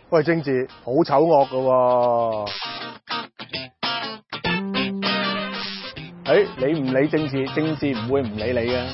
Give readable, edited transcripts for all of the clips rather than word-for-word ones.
喂，政治好醜惡㗎喎。 你唔理政治，政治唔會唔理你嘅。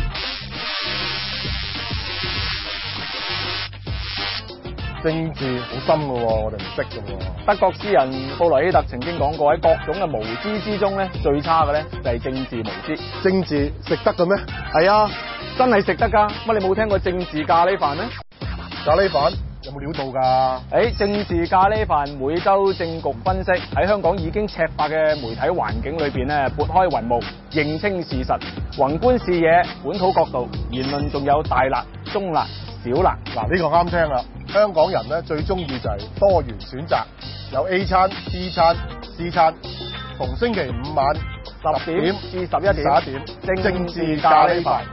政治好深㗎喎，我哋唔識㗎喎。 德國詩人布萊希特曾經講過，喺各種嘅無知之中咧，最差嘅咧就係政治無知。 政治食得嘅咩？ 係啊，真係食得㗎。乜你冇聽過政治咖喱飯咩？ 咖喱飯有冇料到㗎？ 政治咖喱飯每週政局分析，喺香港已經赤化嘅媒體環境裏邊咧，撥開雲霧，認清事實，宏觀視野，本土角度，言論仲有大辣、中辣、小辣。 嗱，呢個啱聽啦。香港人咧最中意就係多元選擇，有 A 餐、B 餐、C 餐。逢星期五晚10點至11點，政治咖喱飯。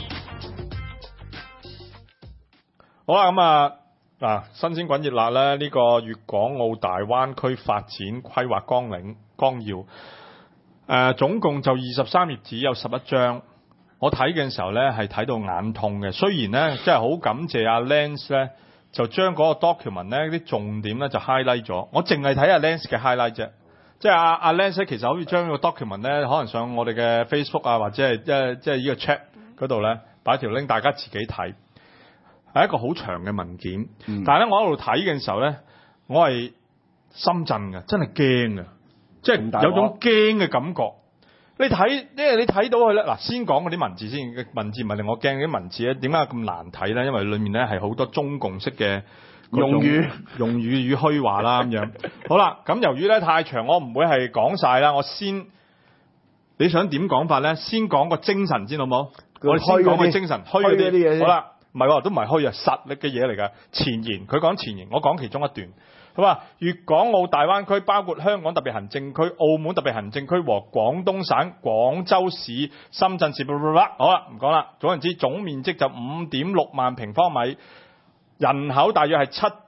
好啦，咁啊新鮮滾熱辣咧，呢個粵港澳大灣區發展規劃綱要，總共就23頁紙，有11章。我睇嘅時候咧係睇到眼痛嘅。雖然咧真係好感謝阿 Lance 咧，就將嗰個 document 咧啲重點咧就 highlight 咗。我淨係睇阿 Lance 嘅 highlight 啫。即係阿 Lance 其實可以將個 document 咧，可能上我哋嘅 Facebook 啊，或者係即係呢個 chat 嗰度咧擺條 link，大家自己睇。係一個好長嘅文件，但係咧我喺度睇嘅時候咧，我係心震嘅，真係驚嘅，即係有種驚嘅感覺。因為你睇到佢咧，嗱先講嗰啲文字先，文字唔係令我驚，啲文字咧點解咁難睇咧？因為裡面咧係好多中共式嘅用語與虛話啦咁樣。好啦，咁由於咧太長，我唔會係講晒啦，你想點講法咧？先講個精神先好冇？我哋先講個精神，虛嗰啲嘢。好啦。唔係喎，都唔係虛啊，實力嘅嘢嚟㗎。前言，佢講前言，我講其中一段。佢話粵港澳大灣區包括香港特別行政區、澳門特別行政區和廣東省、廣州市、深圳市。好啦，唔講啦。總言之，總面積就5.6萬平方米，人口約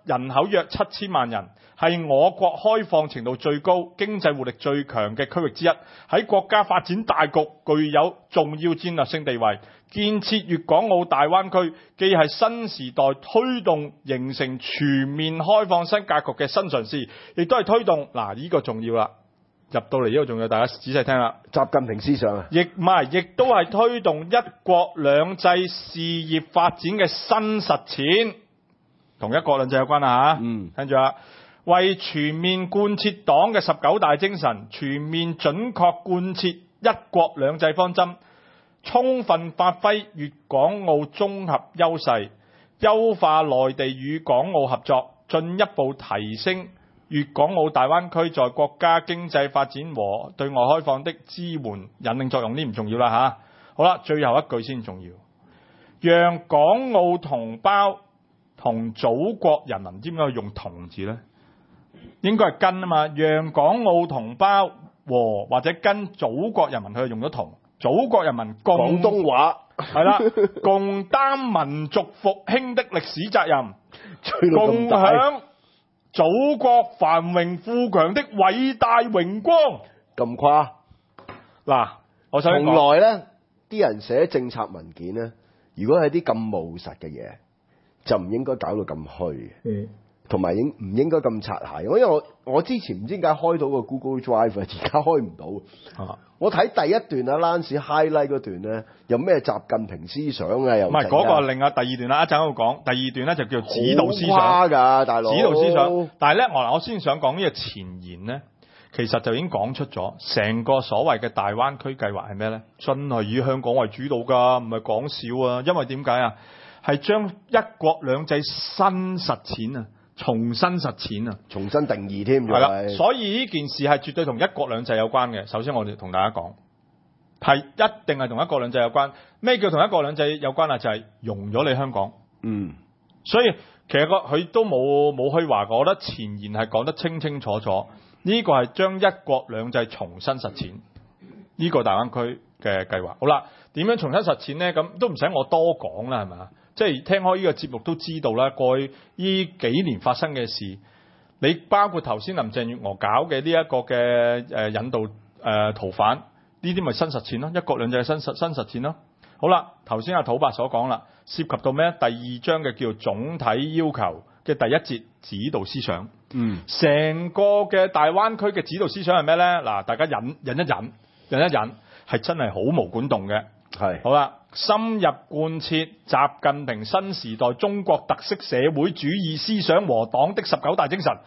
7000萬人，係我國開放程度最高、經濟活力最強嘅區域之一，喺國家發展大局具有重要戰略性地位。建設粵港澳大灣區既係新時代推動形成全面開放新格局嘅新嘗試，亦都係推動呢個重要啦。入到嚟呢個重要，大家仔細聽啦。 習近平思想啊， 亦都係推動一國兩制事業發展嘅新實踐，同一國兩制有關啦嚇。聽住啦，為全面貫徹黨嘅19大精神，全面準確貫徹一國兩制方針，充分發揮粵港澳綜合優勢，優化內地與港澳合作，進一步提升粵港澳大灣區在國家經濟發展和對外開放的支援引領作用。呢唔重要啦嚇。好啦，最後一句先重要，讓港澳同胞同祖國人民，點解用同字呢？應該係跟啊嘛，讓港澳同胞或者跟祖國人民，佢用咗同。祖國人民廣東話係啦，共擔民族復興的歷史責任，共享祖國繁榮富強的偉大榮光。 咁誇嗱，我想從來咧，啲人寫政策文件咧，如果係啲咁務實嘅嘢，就唔應該搞到咁虛嘅。同埋唔應該咁擦鞋，因為我之前唔知點解開到個 Google Drive，而家開唔到。我睇第一段啊 Lance highlight 嗰段咧，有咩習近平思想啊？又唔係嗰個另外第二段啦，一陣喺度講。第二段咧就叫做指導思想㗎，大佬。指導思想，但係咧我先想講呢個前言咧，其實就已經講出咗成個所謂嘅大灣區計劃係咩咧？真係以香港為主導㗎，唔係講笑啊！因為點解啊？係將一國兩制新實踐啊！重新實踐啊， 重新定義添， 係啦，所以呢件事係絕對同一國兩制有關嘅。首先我哋同大家講，係一定係同一國兩制有關。咩叫同一國兩制有關啊？就係容咗你香港。所以其實佢都冇虛話，我覺得前言係講得清清楚楚。呢個係將一國兩制重新實踐呢個大灣區嘅計劃。好啦，點樣重新實踐呢？咁都唔使我多講啦，係咪？即係聽開呢個節目都知道啦，過去呢幾年發生嘅事，你包括頭先林鄭月娥搞嘅呢一個嘅引導逃犯，呢啲咪新實踐咯，一國兩制嘅新實踐咯。好啦，頭先阿土伯所講啦，涉及到咩？第二章嘅叫總體要求， 嘅第一節指導思想。成個嘅大灣區嘅指導思想係咩咧？嗱，大家忍一忍，係真係好毛管動嘅。 係好啦，深入貫徹習近平新時代中國特色社會主義思想和黨的19大精神。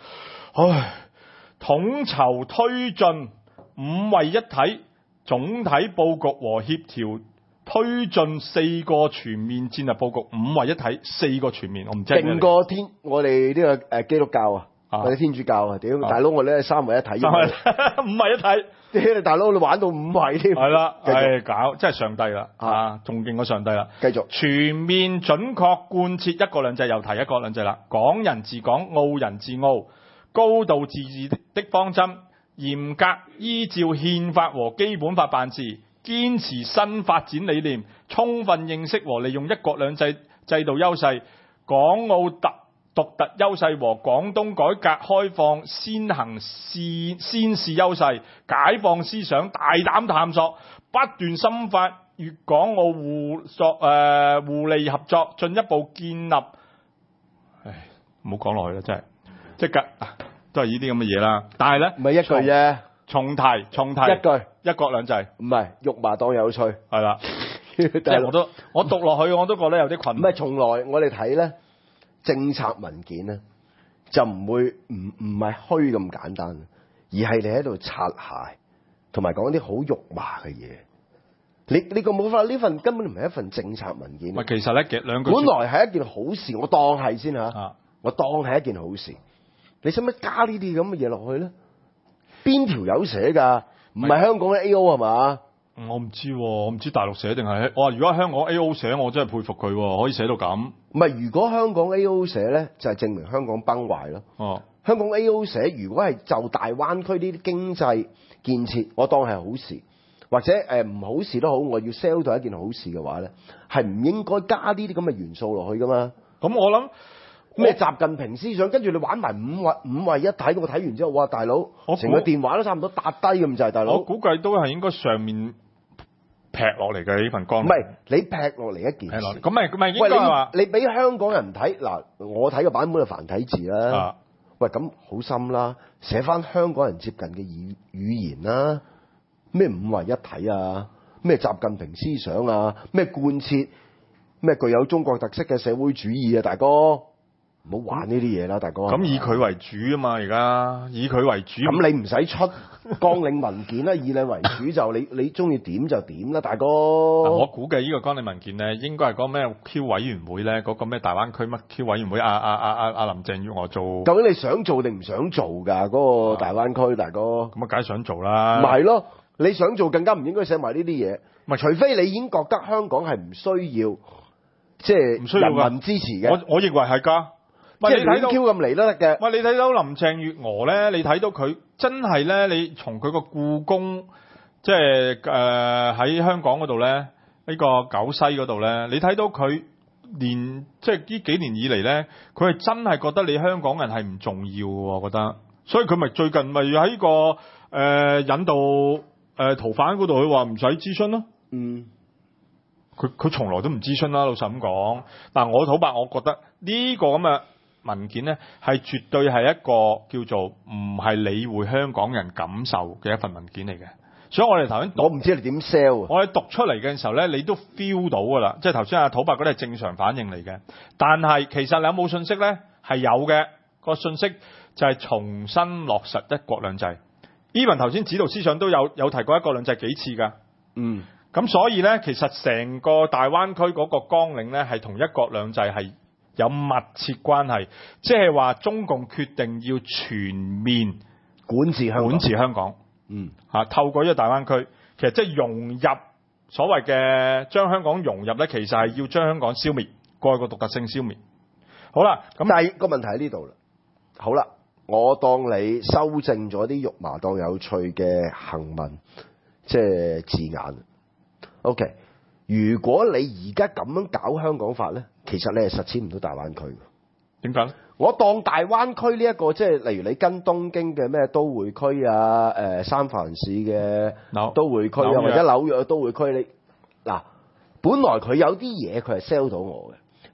統籌推進五位一體總體佈局和協調推進4個全面戰略佈局。五位一體4個全面，我唔知係咩嚟。 勁過我哋呢個基督教啊，我哋天主教啊，屌大佬我哋係三位一體， 五位一體。 屌大佬你玩到5位添， 係啦，搞真係上帝啦，仲勁過上帝啦。 繼續全面準確貫徹一國兩制，又提一國兩制啦，港人治港，澳人治澳，高度自治的方針，嚴格依照憲法和基本法辦事，堅持新發展理念，充分認識和利用一國兩制制度優勢，港澳獨特優勢和廣東改革開放先試優勢，解放思想，大膽探索，不斷深化粵港澳互利合作，進一步建立。唔好講落去啦，真係即係都係呢啲咁嘅嘢啦。但係咧， 唔係一句啫， 重提一句一國兩制， 唔係肉麻當有趣， 係啦。即係我讀落去我都覺得有啲困難。 唔係從來我哋睇咧。政策文件咧就唔係虛咁簡單，而係你喺度擦鞋，同埋講啲好肉麻嘅嘢。你個冇法，呢份根本唔係一份政策文件。 唔係，其實咧兩句。 本來係一件好事，我當係先嚇，我當係一件好事。你使乜加呢啲咁嘅嘢落去咧？邊條友寫㗎？唔係香港嘅 A.O. 係嘛？ 我唔知喎，我唔知大陸寫定係。我話如果香港 A.O. 寫，我真係佩服佢，可以寫到咁。 唔係，如果香港 A.O. 寫咧，就係證明香港崩壞咯。香港 A.O. 寫，如果係就大灣區呢啲經濟建設，我當係好事，或者唔好事都好，我要 sell 到一件好事嘅話咧，係唔應該加呢啲咁嘅元素落去噶嘛。 咁我諗咩習近平思想，跟住你玩埋五位一體，我睇完之後，哇大佬，成個電話都差唔多搭低咁滯，大佬。我估計都係應該上面劈落嚟嘅呢份光， 唔係你劈落嚟一件事， 咁咪應該話你俾香港人睇嗱，我睇嘅版本係繁體字啦。喂，咁好深啦，寫翻香港人接近嘅語言啦，咩五位一體啊，咩習近平思想啊，咩貫徹咩具有中國特色嘅社會主義啊，大哥。唔好玩呢啲嘢啦，大哥。 咁以佢為主啊嘛，而家以佢為主。 咁你唔使出綱領文件啦，以你為主就你中意點就點啦，大哥。 我估計呢個綱領文件咧，應該係嗰咩 Q 委員會咧，嗰個咩大灣區乜 Q 委員會林鄭月娥做。究竟你想做定唔想做㗎？嗰個大灣區，大哥。咁梗係想做啦。唔係咯，你想做更加唔應該寫埋呢啲嘢。唔係，除非你已經覺得香港係唔需要，即係人民支持嘅。我認為係㗎。即係你睇到 Q 咁嚟都得嘅。喂，你睇到林鄭月娥咧，你睇到佢真係咧，你從佢個故宮，即係喺香港嗰度咧，呢個九西嗰度咧，你睇到佢連即係呢幾年以嚟咧，佢係真係覺得你香港人係唔重要嘅，我覺得。所以佢咪最近咪喺個引渡逃犯嗰度，佢話唔使諮詢咯。嗯。佢從來都唔諮詢啦，老實咁講。但我坦白，我覺得呢個咁嘅文件咧，係絕對係一個叫做唔係理會香港人感受嘅一份文件嚟嘅。所以我哋頭先，我唔知你點 sell。我哋讀出嚟嘅時候咧，你都 feel 到噶啦，即係頭先阿土伯嗰啲係正常反應嚟嘅。但係其實你有冇信息咧？係有嘅。個信息就係重新落實一國兩制。Even 頭先指導思想都有提過一國兩制幾次㗎。嗯。咁所以咧，其實成個大灣區嗰個綱領咧，係同一國兩制係有密切關係，即係話中共決定要全面管治香港。嗯，透過呢個大灣區，其實即係融入所謂嘅將香港融入咧，其實係要將香港消滅，過去個獨特性消滅。好啦，咁但係個問題喺呢度啦。好啦，我當你修正咗啲肉麻當有趣嘅行文，即係字眼。OK， 如果你而家咁樣搞香港法咧，其實你係實踐唔到大灣區嘅。點解咧？我當大灣區呢一個即係例如你跟東京嘅咩都會區啊，三藩市嘅都會區啊，或者紐約嘅都會區，你嗱，本來佢有啲嘢佢係 sell 到我嘅，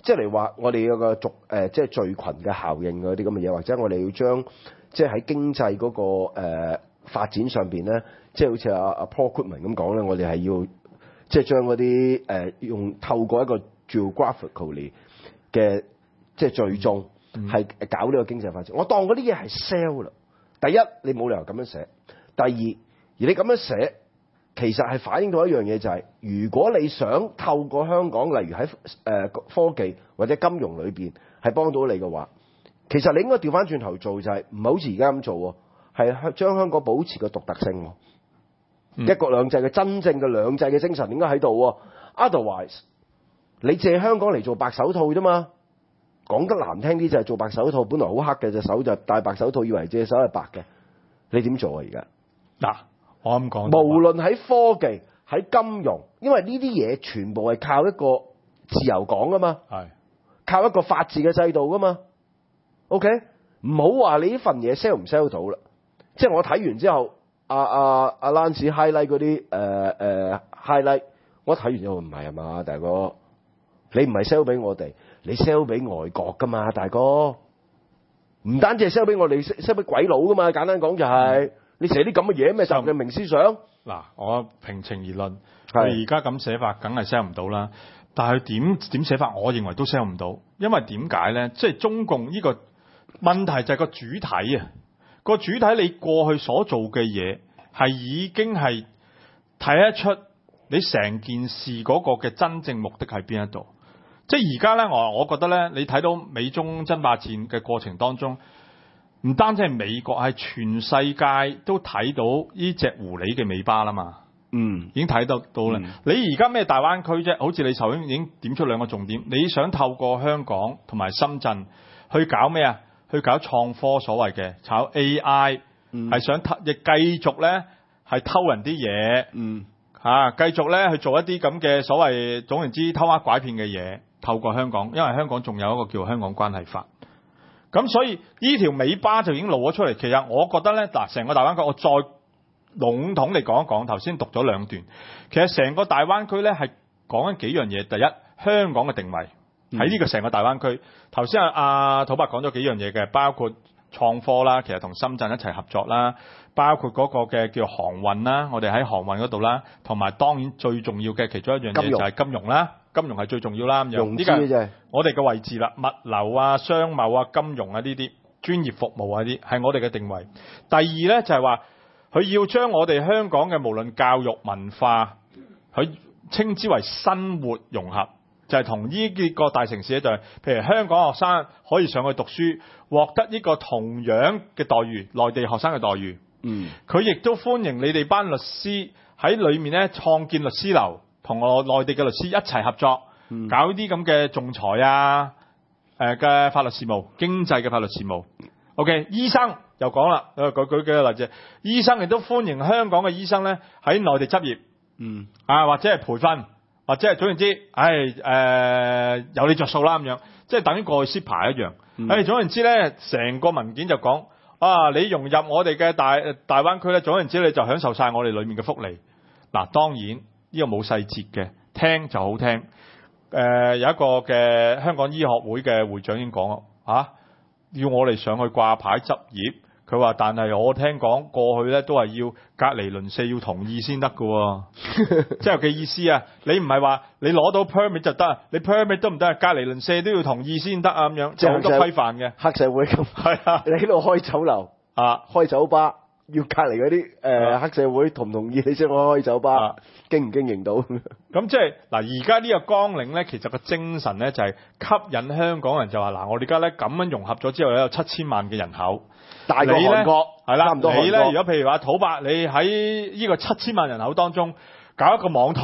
即係嚟話我哋有個即係聚群嘅效應嗰啲咁嘅嘢，或者我哋要將即係喺經濟嗰個發展上邊咧，即係好似阿 Paul Goodman 咁講咧，我哋係要即係將嗰啲透過一個 geographically 嘅即係最終係搞呢個經濟發展。我當嗰啲嘢係 sell 啦。第一，你冇理由咁樣寫；第二，而你咁樣寫，其實係反映到一樣嘢，就係如果你想透過香港，例如喺科技或者金融裏邊係幫到你嘅話，其實你應該調翻轉頭做，就係唔係好似而家咁做喎，係將香港保持個獨特性。一國兩制嘅真正嘅兩制嘅精神應該喺度。Otherwise， 你借香港嚟做白手套啫嘛。講得難聽啲就係做白手套，本來好黑嘅隻手就戴白手套，以為隻手係白嘅。你點做啊？而家嗱，我咁講， 無論喺科技、喺金融，因為呢啲嘢全部係靠一個自由港噶嘛， 係靠一個法治嘅制度噶嘛。OK， 唔好話你呢份嘢 sell 唔 sell 到啦。即係我睇完之後，阿 Lance highlight 嗰啲highlight， 我睇完之後唔係啊嘛，大哥，你唔係 sell 俾我哋，你 sell 俾外國噶嘛，大哥。唔單止係 sell 俾我哋，sell 俾鬼佬噶嘛。簡單講就係、你寫啲咁嘅嘢咩？習近平思想。 嗱，我平情而論，佢而家咁寫法，梗係 sell 唔到啦。但係點寫法，我認為都 sell 唔到，因為點解咧？即係中共呢個問題就係個主體啊。個主體你過去所做嘅嘢係已經係睇得出你成件事嗰個嘅真正目的喺邊一度。即係而家咧，我覺得咧，你睇到美中爭霸戰嘅過程當中，唔單止係美國，係全世界都睇到呢隻狐狸嘅尾巴啦嘛。已經睇得到啦。你而家咩大灣區啫？好似你頭先已經點出兩個重點，你想透過香港同埋深圳去搞咩啊？去搞創科，所謂嘅炒 AI，係想亦繼續咧係偷人啲嘢，繼續咧去做一啲咁嘅所謂總言之偷呃拐騙嘅嘢，透過香港，因為香港仲有一個叫香港關係法。咁所以呢條尾巴就已經露咗出嚟。其實我覺得咧，嗱，成個大灣區我再籠統嚟講一講，頭先讀咗兩段，其實成個大灣區咧係講緊幾樣嘢。第一，香港嘅定位喺呢個成個大灣區。頭先阿土伯講咗幾樣嘢嘅，包括創科啦，其實同深圳一齊合作啦，包括嗰個嘅叫航運啦，我哋喺航運嗰度啦，同埋當然最重要嘅其中一樣嘢就係金融啦，金融係最重要啦咁樣。呢個係我哋嘅位置啦，物流啊、商貿啊、金融啊呢啲專業服務啊啲係我哋嘅定位。第二咧就係話佢要將我哋香港嘅無論教育文化，佢稱之為生活融合。就係同呢幾個大城市咧，就係譬如香港學生可以上去讀書，獲得呢個同樣嘅待遇，內地學生嘅待遇。佢亦都歡迎你哋班律師喺裏面咧創建律師樓，同我內地嘅律師一齊合作，搞啲咁嘅仲裁啊，嘅法律事務、經濟嘅法律事務。OK， 醫生又講啦，舉幾個例子，醫生亦都歡迎香港嘅醫生咧喺內地執業，或者係培訓。或者係總言之，有你着數啦咁樣，即係等於過去 CEPA 一樣。總言之咧，成個文件就講你融入我哋嘅大灣區咧，總言之你就享受晒我哋裡面嘅福利。嗱，當然呢個冇細節嘅，聽就好聽。有一個嘅香港醫學會嘅會長已經講要我哋上去掛牌執業。佢話：但係我聽講過去咧都係要隔離鄰舍要同意先得㗎喎，即係嘅意思啊！你唔係話你攞到 permit 就得，你 permit 都唔得，隔離鄰舍都要同意先得啊咁樣，即係好多規範嘅黑社會咁。係啊，你喺度開酒樓開酒吧，要隔離嗰啲黑社會同唔同意你先可以開酒吧，經唔經營到？ 咁即係嗱，而家呢個綱領咧，其實個精神咧就係吸引香港人，就話嗱，我哋而家咧咁樣融合咗之後咧，有7000萬嘅人口。 大過韓國係啦， 你咧，如果譬如話土伯，你喺呢個7000萬人口當中搞一個網台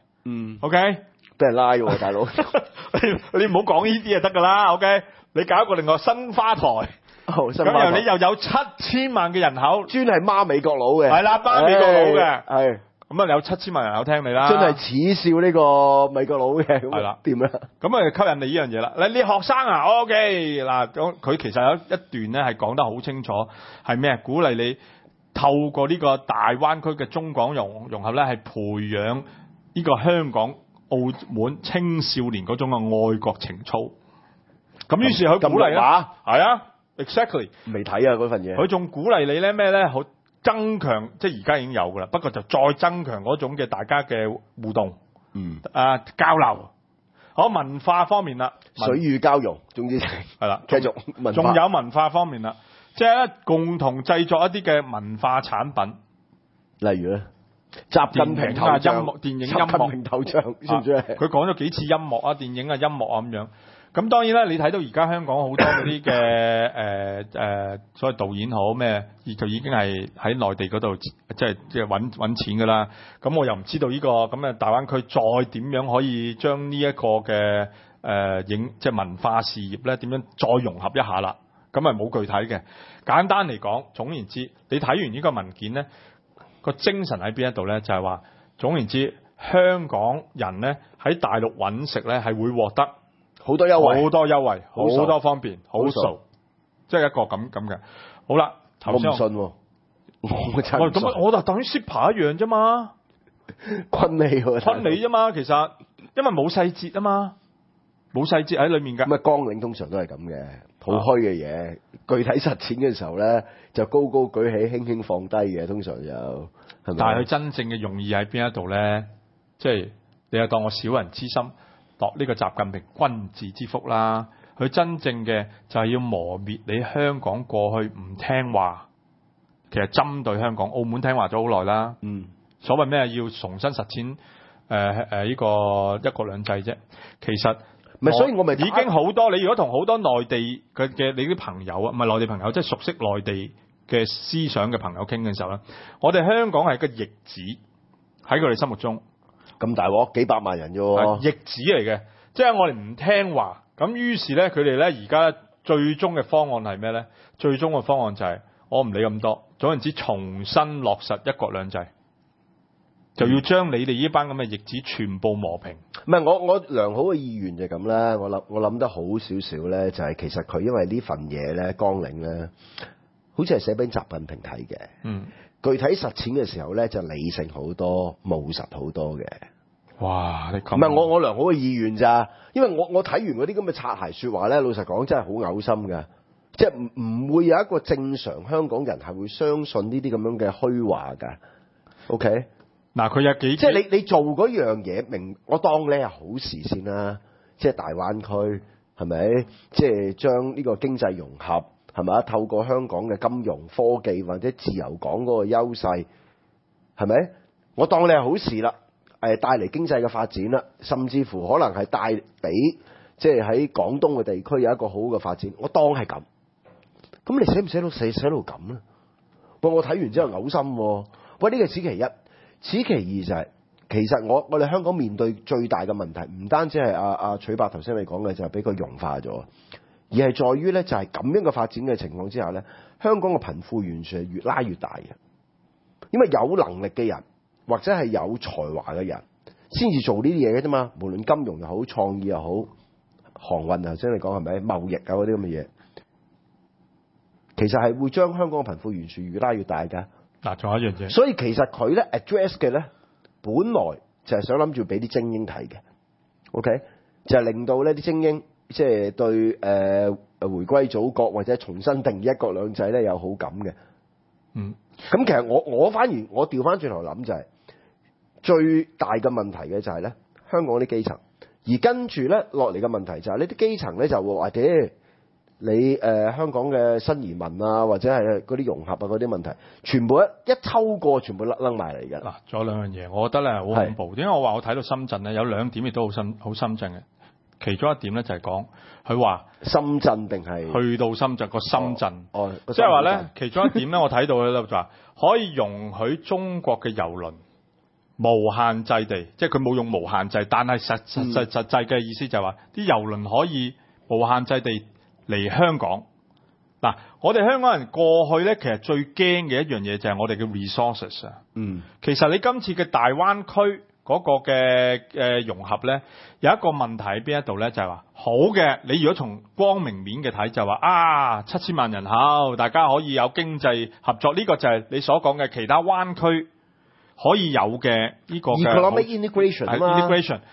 ，OK， 俾人拉喎，大佬， 你唔好講呢啲就得㗎啦，OK，你搞一個另外新花台，咁你又有7000萬嘅人口， 專係孖美國佬嘅， 係啦，孖美國佬嘅， 係。 咁啊，有7000萬人口聽你啦， 真係恥笑呢個美國佬嘅，係啦，掂啦。 咁啊，吸引你呢樣嘢啦。你學生啊 ，OK 嗱，佢其實有一段咧係講得好清楚，係咩？鼓勵你透過呢個大灣區嘅中港融合咧，係培養呢個香港澳門青少年嗰種嘅愛國情操。咁於是佢鼓勵咧，係啊 ，exactly 未睇啊嗰份嘢。 佢仲鼓勵你咧咩咧？好增強，即係而家已經有噶啦，不過就再增強嗰種嘅大家嘅互動，交流。好，文化方面啦， 水乳交融，總之係啦， 繼續文化。 仲有文化方面啦，即係咧共同製作一啲嘅文化產品， 例如咧，習近平頭像、 音樂、電影、音習近樂平頭像，知唔知？ 佢講咗幾次音樂啊、電影啊、音樂啊咁樣。咁當然啦，你睇到而家香港好多嗰啲嘅所謂導演好咩，就已經係喺內地嗰度即係揾錢㗎啦。咁我又唔知道呢個咁嘅大灣區再點樣可以將呢一個嘅即係文化事業咧點樣再融合一下啦。咁係冇具體嘅。簡單嚟講，總言之，你睇完呢個文件咧，個精神喺邊一度咧？就係話總言之，香港人咧喺大陸揾食咧係會獲得好多優惠， 好多方便，好數，即係一個咁嘅。好啦，頭先我唔信喎，我真唔信。 咁我就等於 SIPA 一樣啫嘛， 昆你啫嘛。其實因為冇細節啊嘛，冇細節喺裡面㗎。 咁啊，綱領通常都係咁嘅，好虛嘅嘢，具體實踐嘅時候咧就高高舉起，輕輕放低嘅，通常就係咪？ 但係佢真正嘅用意喺邊一度咧？即係你又當我小人之心。度呢個習近平君子之腹啦，佢真正嘅就係要磨滅你香港過去唔聽話，其實針對香港、澳門聽話咗好耐啦。所謂咩要重新實踐呢個一國兩制啫，其實唔係，所以我咪已經好多。你如果同好多內地嘅你啲朋友啊，唔係內地朋友，即係熟悉內地嘅思想嘅朋友傾嘅時候咧，我哋香港係個逆子喺佢哋心目中。 咁大鑊，幾百萬人啫喎， 逆子嚟嘅，即係我哋唔聽話，咁於是咧，佢哋咧而家最終嘅方案係咩咧？最終嘅方案就係我唔理咁多，總言之，重新落實一國兩制，就要將你哋呢班咁嘅逆子全部磨平。 唔係我良好嘅意願就係咁啦，我諗得好少少咧，就係其實佢因為呢份嘢咧綱領咧，好似係寫俾習近平睇嘅。具體實踐嘅時候咧，就理性好多，務實好多嘅。 哇！你咁唔係我良好嘅意願咋？因為我睇完嗰啲咁嘅擦鞋説話咧，老實講真係好嘔心㗎。即係唔會有一個正常香港人係會相信呢啲咁樣嘅虛話㗎。OK， 嗱佢有幾即係你做嗰樣嘢，我當你係好事先啦。即係大灣區係咪？即係將呢個經濟融合。係咪啊？透過香港嘅金融科技或者自由港嗰個優勢，係咪？我當你係好事啦，帶嚟經濟嘅發展啦，甚至乎可能係帶俾即係喺廣東嘅地區有一個好嘅發展。我當係咁，咁你寫唔寫到咁咧？喂，我睇完之後嘔心喎。喂，呢個此其一，此其二就係其實我哋香港面對最大嘅問題，唔單止係阿取伯頭先你講嘅，就係俾佢融化咗。而係在於咧，就係咁樣嘅發展嘅情況之下咧，香港嘅貧富懸殊係越拉越大嘅。因為有能力嘅人或者係有才華嘅人，先至做呢啲嘢嘅啫嘛。無論金融又好、創意又好、航運頭先你講係咪貿易啊嗰啲咁嘅嘢，其實係會將香港嘅貧富懸殊越拉越大㗎。 嗱，仲有一樣嘢， 所以其實佢咧 address 嘅咧，本來就係想諗住俾啲精英睇嘅。OK，就係令到呢啲精英。即係對回歸祖國或者重新定義一國兩制咧有好感嘅。咁其實我反而我調翻轉頭諗就係最大嘅問題嘅就係咧香港啲基層，而跟住咧落嚟嘅問題就係呢啲基層咧就會話你香港嘅新移民啊或者係嗰啲融合啊嗰啲問題，全部一抽過全部掕埋嚟嘅。 嗱，仲有兩樣嘢，我覺得咧好恐怖。點解我話我睇到深圳咧有兩點亦都好深圳嘅？其中一點咧就係講佢話深圳定係去到深圳個深圳，即係話咧其中一點咧我睇到咧就話可以容許中國嘅郵輪無限制地，即係佢冇用無限制，但係實際嘅意思就係話啲郵輪可以無限制地嚟香港。嗱，我哋香港人過去咧其實最驚嘅一樣嘢就係我哋嘅 resources 啊。其實你今次嘅大灣區嗰個嘅融合咧，有一個問題喺邊一度咧，就係話好嘅，你如果從光明面嘅睇，就話7000萬人口，大家可以有經濟合作，呢個就係你所講嘅其他灣區可以有嘅呢個嘅 economic integration 啊嘛。 integration。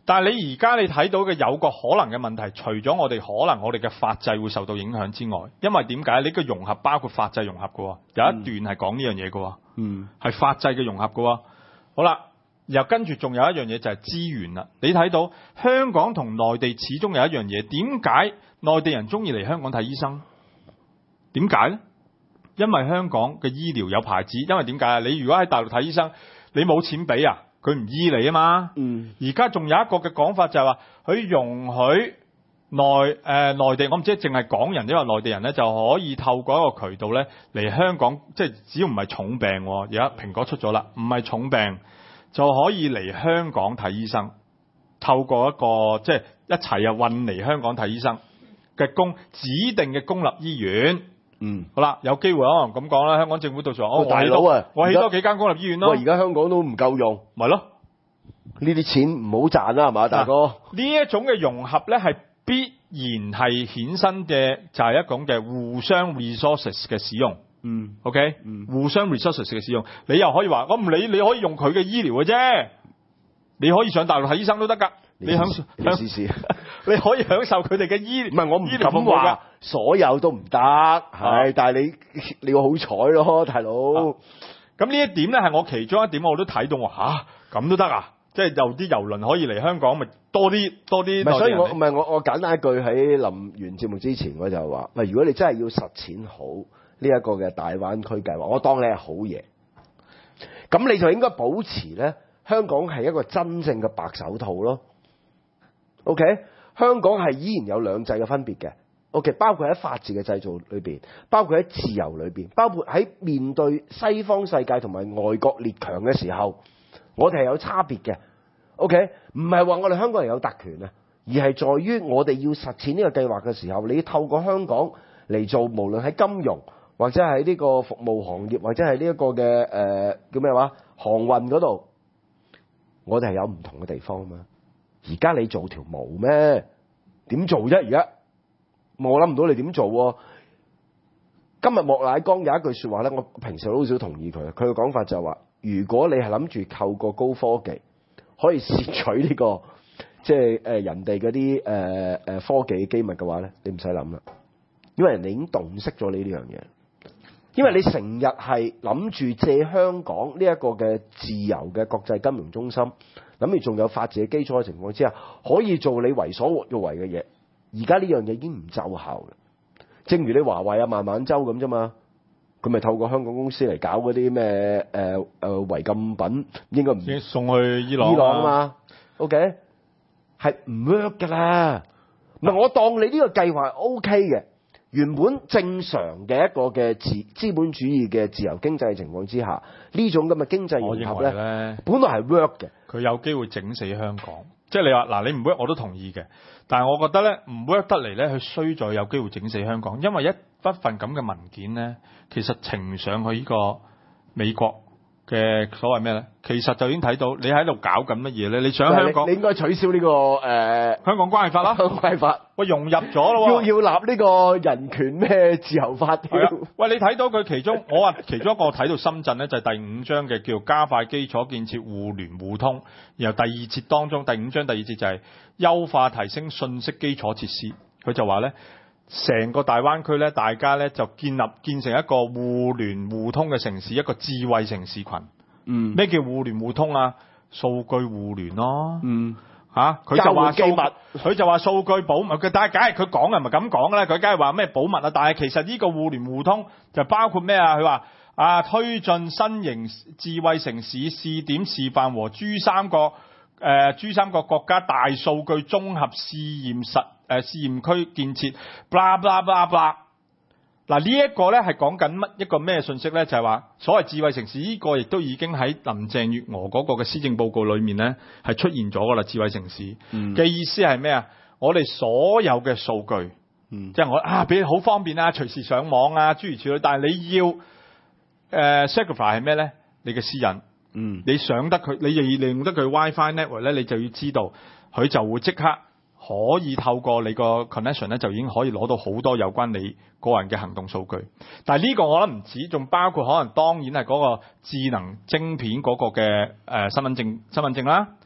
但係你而家你睇到嘅有個可能嘅問題，除咗我哋嘅法制會受到影響之外，因為點解呢個融合包括法制融合嘅喎，有一段係講呢樣嘢嘅喎，係法制嘅融合嘅喎。好啦，又跟住仲有一樣嘢就係資源啦。你睇到香港同內地始終有一樣嘢，點解內地人中意嚟香港睇醫生？點解呢？因為香港嘅醫療有牌子，因為點解啊？你如果喺大陸睇醫生，你冇錢俾啊，佢唔醫你啊嘛。而家仲有一個嘅講法就係話，佢容許內地，我唔知淨係港人，因為內地人咧就可以透過一個渠道咧嚟香港，即係只要唔係重病，而家蘋果出咗啦，唔係重病就可以嚟香港睇醫生，透過一個即係一齊運嚟香港睇醫生嘅指定嘅公立醫院。好啦，有機會可能咁講啦，香港政府到時候， 大佬啊， 我起多幾間公立醫院咯。 而家香港都唔夠用， 咪咯， 呢啲錢唔好賺啦，係嘛，大哥？ 呢一種嘅融合咧，係必然係衍生嘅，就係一種嘅互相 resources 嘅使用。OK，互相 resources 嘅使用，你又可以話我唔理，你可以用佢嘅醫療嘅啫，你可以上大陸睇醫生都得㗎。你試試，你可以享受佢哋嘅醫療。唔係我唔敢話所有都唔得，係，但係你要好彩咯，大佬。 咁呢一點咧係我其中一點，我都睇到咁都得啊！即係有啲郵輪可以嚟香港，咪多啲。唔係， 所以我簡單一句喺臨完節目之前，我就話：如果你真係要實踐好呢一個嘅大灣區計劃，我當你係好嘢，咁你就應該保持咧香港係一個真正嘅白手套咯。OK， 香港係依然有兩制嘅分別嘅。OK， 包括喺法治嘅製造裏邊，包括喺自由裏邊，包括喺面對西方世界同埋外國列強嘅時候，我哋係有差別嘅。OK， 唔係話我哋香港人有特權啊，而係在於我哋要實踐呢個計劃嘅時候，你透過香港嚟做，無論喺金融或者喺呢個服務行業，或者係呢一個嘅叫咩話航運嗰度，我哋係有唔同嘅地方啊嘛。而家你做條毛咩？點做啫？而家我諗唔到你點做喎。今日莫乃光有一句說話咧，我平時都好少同意佢。佢嘅講法就係話，如果你係諗住透過高科技可以竊取呢個即係人哋嗰啲科技機密嘅話咧，你唔使諗啦，因為人哋已經洞悉咗你呢樣嘢。因為你成日係諗住借香港呢一個嘅自由嘅國際金融中心，諗住仲有法治嘅基礎嘅情況之下，可以做你為所欲為嘅嘢。而家呢樣嘢已經唔奏效啦。正如你華為啊、孟晚舟咁啫嘛，佢咪透過香港公司嚟搞嗰啲咩違禁品，應該唔送去伊朗啊嘛。OK， 係唔 work 㗎啦。唔係我當你呢個計劃係 OK 嘅。原本正常嘅一個嘅資本主義嘅自由經濟嘅情況之下，呢種咁嘅經濟融合咧，本來係 work 嘅。 佢有機會整死香港，即係你話你唔 work 我都同意嘅，但係我覺得咧唔 work 得嚟咧，佢衰在有機會整死香港，因為一份咁嘅文件咧，其實呈上去呢個美國嘅所謂咩咧，其實就已經睇到你喺度搞緊乜嘢咧？你想香港， 你應該取消呢個香港關係法啦， 香港關係法， 喂融入咗咯， 要立呢個人權咩自由法條。 喂，你睇到佢其中，我話其中一個睇到深圳咧，就係第5章嘅叫加快基礎建設互聯互通，然後第2節當中第5章第2節就係優化提升信息基礎設施，佢就話咧。成個大灣區咧，大家咧就建成一個互聯互通嘅城市，一個智慧城市群。咩叫互聯互通啊？數據互聯咯。佢就話機密，佢就話數據保密。但係梗係佢講係咪咁講咧？佢梗係話咩保密啊？但係其實呢個互聯互通就包括咩啊？佢話推進新型智慧城市試點示範和珠三角國家大數據綜合試驗區建設，blah blah blah blah。嗱呢一個咧係講緊一個咩信息咧？就係話所謂智慧城市呢個亦都已經喺林鄭月娥嗰個嘅施政報告裏面咧係出現咗噶啦。智慧城市嘅意思係咩啊？我哋所有嘅數據，即係我俾你好方便啊，隨時上網啊，諸如此類。但係你要sacrifice 係咩咧？你嘅私隱。你上得佢，你利用得佢 WiFi network 咧，你就要知道佢就會即刻可以透過你個 connection 咧，就已經可以攞到好多有關你個人嘅行動數據。但係呢個我諗唔止，仲包括可能當然係嗰個智能晶片嗰個嘅身份證啦，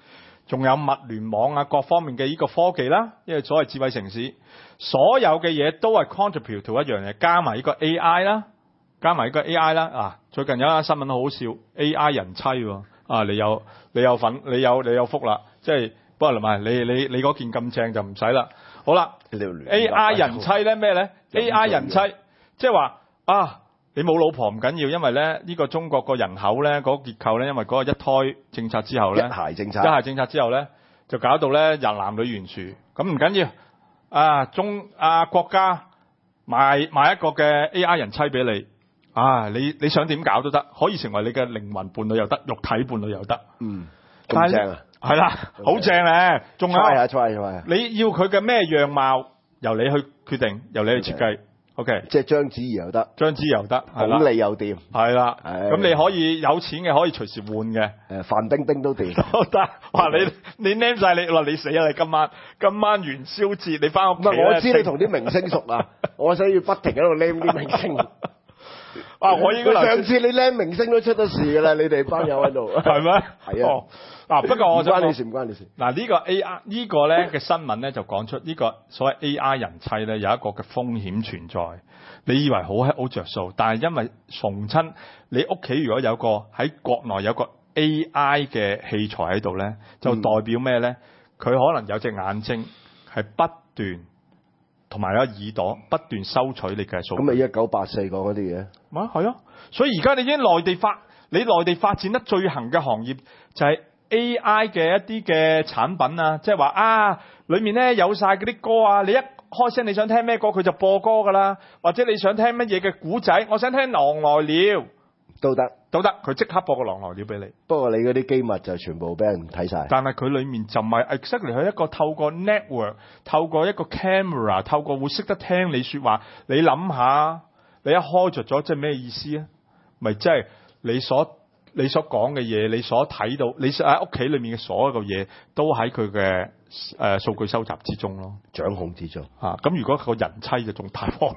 仲有物聯網啊各方面嘅呢個科技啦，因為所謂智慧城市，所有嘅嘢都係 contribute to 一樣嘢，加埋呢個 AI 啦，最近有一單新聞好好笑 ，AI 人妻喎，你有福啦，即係不過唔係你嗰件咁正就唔使啦。好啦 ，AI 人妻咧咩咧 ？AI 人妻即係話你冇老婆唔緊要，因為咧呢個中國個人口咧嗰個結構咧，因為嗰個一胎政策之後咧，一孩政策之後咧，就搞到咧人男女懸殊，咁唔緊要，國家賣一個嘅 AI 人妻俾你，你想點搞都得，可以成為你嘅靈魂伴侶又得，肉體伴侶又得， 咁正啊， 係啦，好正咧，仲有你要佢嘅咩樣貌，由你去決定，由你去設計。OK， 即係章子怡又得， 咁你又掂， 係啦，咁你可以有錢嘅可以隨時換嘅， 范冰冰都掂， 都得。哇，你 name 晒你死啦！你今晚元宵節你翻屋企， 我知你同啲明星熟啊，我想要不停喺度 name 啲明星。我應該上次你 name 明星都出咗事㗎啦，你哋班友喺度， 係咩？ 係啊。 不過我想唔關你事。 嗱，呢個 AI 呢個咧嘅新聞咧就講出呢個所謂 AI 人妻咧有一個嘅風險存在。你以為好着數，但係因為逢親你屋企如果有個喺國內有個 AI 嘅器材喺度咧，就代表咩咧？佢可能有隻眼睛係不斷同埋有耳朵不斷收取你嘅數據。 咁咪1984講嗰啲嘢？ 係啊，所以而家你已經內地發展得最行嘅行業就係 AI 嘅一啲嘅產品啊，即係話裏面咧有晒嗰啲歌啊，你一開聲你想聽咩歌佢就播歌噶啦，或者你想聽乜嘢嘅古仔，我想聽《狼來了》 都得， 佢即刻播個《狼來了》俾你。 不過你嗰啲機密就全部俾人睇晒。 但係佢裏面就唔係 exactly 係一個透過 network， 透過一個 camera， 透過會識得聽你說話。你諗下，你一開着咗即係咩意思啊？咪即係你所講嘅嘢，你所睇到，你喺屋企裏面嘅所有嘅嘢，都喺佢嘅數據收集之中咯， 掌控之中。 咁如果個人妻就仲大鑊，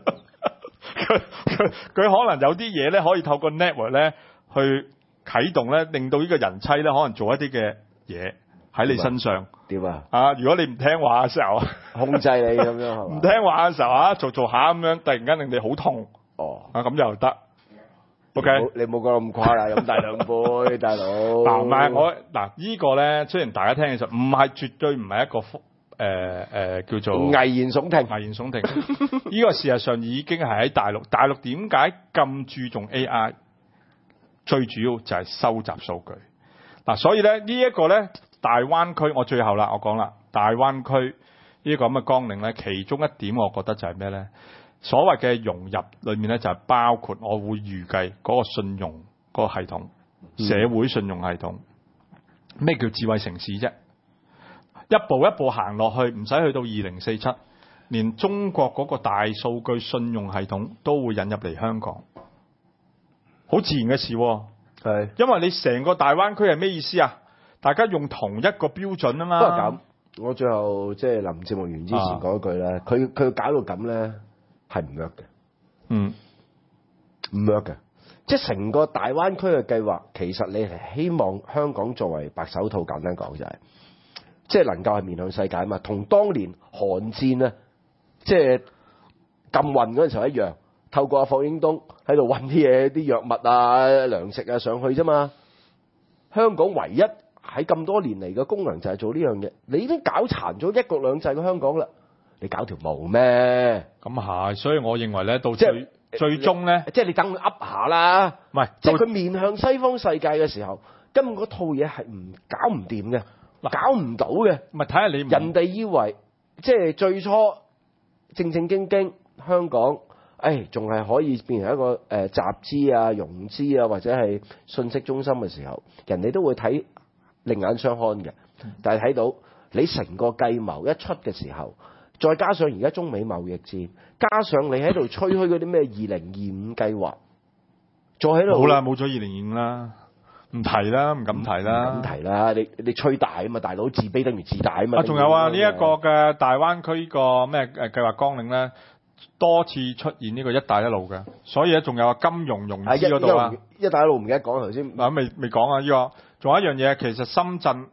佢可能有啲嘢咧，可以透過 network 咧去啟動咧，令到呢個人妻咧可能做一啲嘅嘢喺你身上。 點啊？ 如果你唔聽話嘅時候， 控制你咁樣係嘛？ 唔聽話嘅時候做下咁樣，突然間令你好痛。咁又得。OK， 你冇講咁誇啦，飲大兩杯，大佬。 唔係呢個咧，雖然大家聽嘅時候絕對唔係一個叫做危言聳聽。 呢個事實上已經係喺大陸。大陸點解咁注重 AI？ 最主要就係收集數據。所以咧呢一個咧大灣區，我最後啦，我講啦，大灣區呢個咁嘅綱領咧，其中一點我覺得就係咩咧？所謂嘅融入裏面咧，就係包括我會預計嗰個信用嗰個系統，社會信用系統。咩叫智慧城市啫？一步一步行落去，唔使去到2047，連中國嗰個大數據信用系統都會引入嚟香港，好自然嘅事。係，因為你成個大灣區係咩意思啊？大家用同一個標準啊嘛。 不過咁，我最後即係臨節目完之前講一句咧，佢搞到咁咧。係唔 work 嘅，唔 work 嘅，即係成個大灣區嘅計劃，其實你係希望香港作為白手套，簡單講就係，即係能夠係面向世界啊嘛，同當年韓戰啊，即係禁運嗰陣時候一樣，透過阿霍英東喺度運啲嘢、啲藥物啊、糧食啊上去啫嘛。香港唯一喺咁多年嚟嘅功能就係做呢樣嘢，你已經搞殘咗一國兩制嘅香港啦。你搞條毛咩？ 咁係，所以我認為咧，到最終咧， 即係你等佢噏下啦。 唔係， 即係佢面向西方世界嘅時候，根本嗰套嘢係搞唔掂嘅，搞唔到嘅。 咪睇下你人哋以為即係最初正正經經香港，仲係可以變成一個集資啊、融資啊或者係信息中心嘅時候，人哋都會睇另眼相看嘅。但係睇到你成個計謀一出嘅時候，再加上而家中美貿易戰，加上你喺度吹噓嗰啲咩2025計劃，再喺度好啦，冇咗2025啦，唔提啦，唔敢提啦， 唔敢提啦，你吹大啊嘛，大佬自卑等於自大啊嘛。 仲有呢一個嘅大灣區個咩計劃綱領咧，多次出現呢個一帶一路嘅，所以咧仲有金融融資嗰度啊， 一帶一路唔記得講頭先， 未講啊呢個，仲有一樣嘢，其實深圳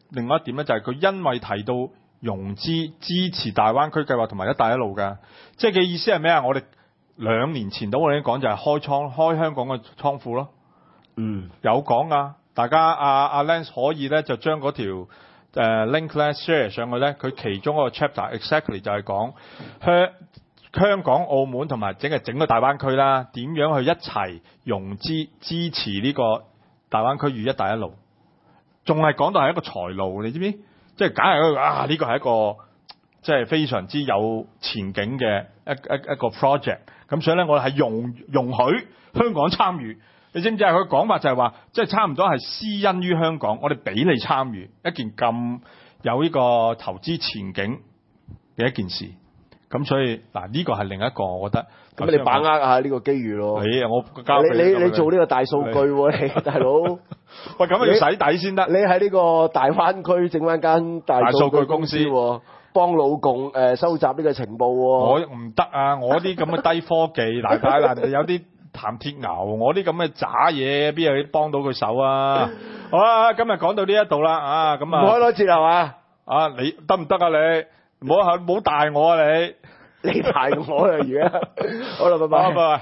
另外一點咧，就係佢因為提到融資支持大灣區計劃同埋一帶一路嘅，即係嘅意思係咩啊？我哋2年前到我哋已經講就係開香港嘅倉庫咯。有講啊，大家阿 Lance 可以咧就將嗰條link 咧 share 上去咧，佢其中一個 chapter exactly 就係講香港、澳門同埋整個大灣區啦，點樣去一齊融資支持呢個大灣區與一帶一路，仲係講到係一個財路，你知唔知？即係梗係呢個係一個即係非常之有前景嘅一個 project， 咁所以咧我哋係容許香港參與。你知唔知啊？佢講法就係話，即係差唔多係施恩於香港，我哋俾你參與一件咁有呢個投資前景嘅一件事。咁所以嗱，呢個係另一個，我覺得。 咁你把握下呢個機遇咯。 我交你做呢個大數據喎，你大佬。 喂，咁要洗底先得。 你喺呢個大灣區整翻間大數據公司喎，幫老共收集呢個情報喎。 我唔得啊！我啲咁嘅低科技，人哋有啲鹹鐵牛，我啲咁嘅渣嘢，邊有幫到佢手啊？好啦，今日講到呢一度啦，咁啊。唔開多節係嘛？ 你得唔得啊？你唔好大我啊！ 你大我啊！而家好啦，拜拜。 拜拜。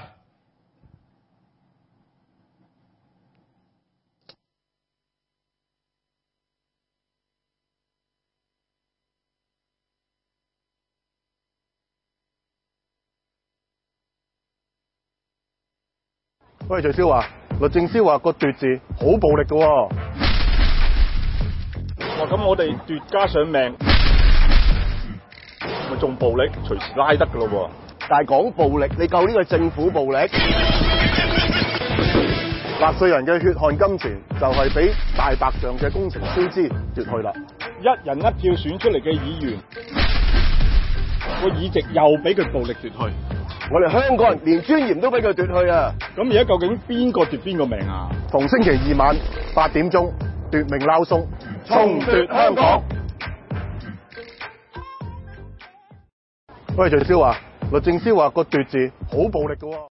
喂，徐少華，律政司話個奪字好暴力㗎喎。 哇！咁我哋奪加上命，咪仲暴力，隨時拉得㗎咯喎。 但係講暴力，你夠呢個政府暴力？ 納稅人嘅血汗金錢就係俾大白象嘅工程超支奪去啦。 一人一票選出嚟嘅議員，個議席又俾佢暴力奪去。 我哋香港人連尊嚴都俾佢奪去啊！ 咁而家究竟邊個奪邊個命啊？ 逢星期2晚8點鐘，奪命撈鬆，重奪香港。喂，徐少華，律政司話個奪字好暴力㗎喎。